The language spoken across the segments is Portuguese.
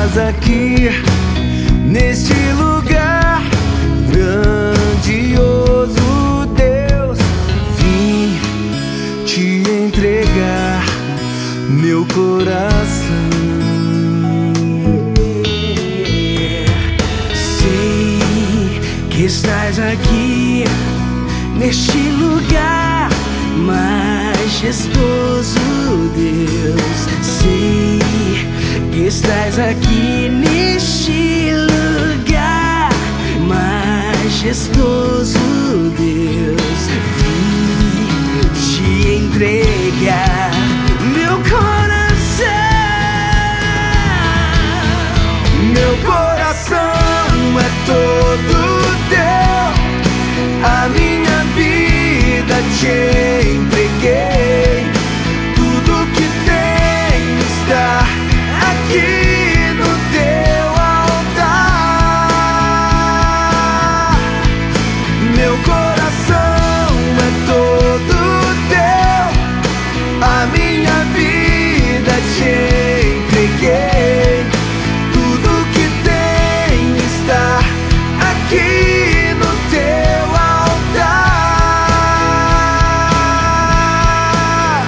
estás aqui neste lugar grandioso, Deus. Vim te entregar meu coração. Sei que estás aqui neste lugar majestoso, Deus. Sei que estás aqui neste lugar majestoso, Deus. Vim te entregar meu coração. Meu coração é todo teu, a minha vida te entreguei. Tudo que tenho está aqui no teu altar. Meu coração é todo teu, a minha vida te entreguei. Tudo que tenho está aqui no teu altar.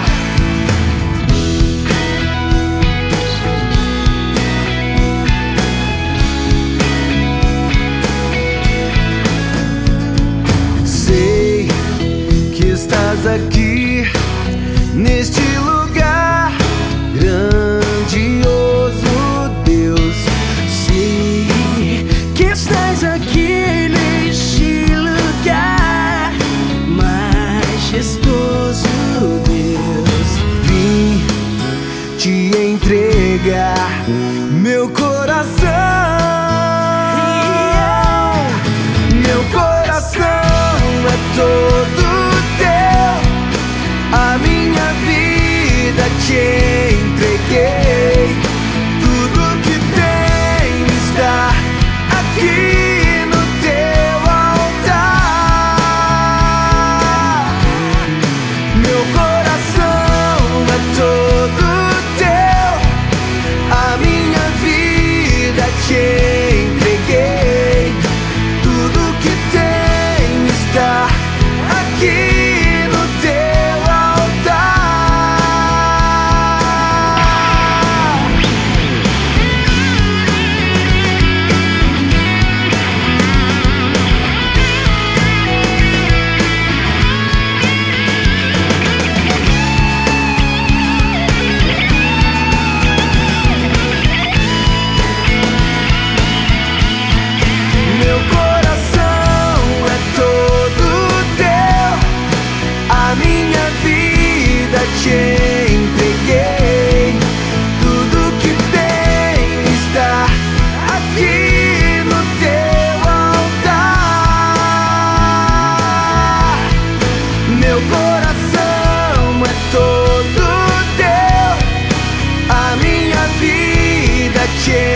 Sei que estás aqui neste lugar grandioso, Deus. Sei que estás aqui neste lugar majestoso, Deus. Vim te entregar meu coração. Meu coração é todo teu, a minha vida te entreguei. Tudo que tenho está aqui no teu altar. Meu coração é todo teu, a minha vida te entreguei. Tudo que tenho está aqui no teu altar. Meu coração é todo teu, a minha vida te entreguei. Tudo que tenho está aqui no teu altar. Meu coração é todo teu, a minha vida te